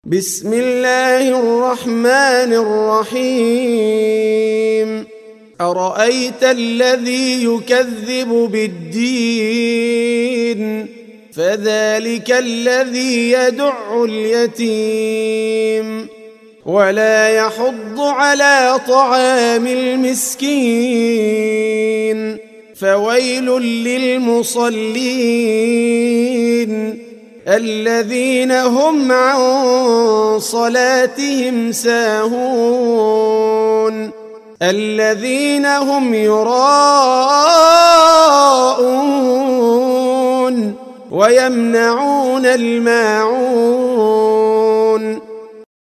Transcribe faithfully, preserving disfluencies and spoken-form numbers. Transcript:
بسم الله الرحمن الرحيم أرأيت الذي يكذب بالدين فذلك الذي يدع اليتيم ولا يحض على طعام المسكين فويل للمصلين الذين هم عن صلاتهم ساهون الذين هم يراءون ويمنعون الماعون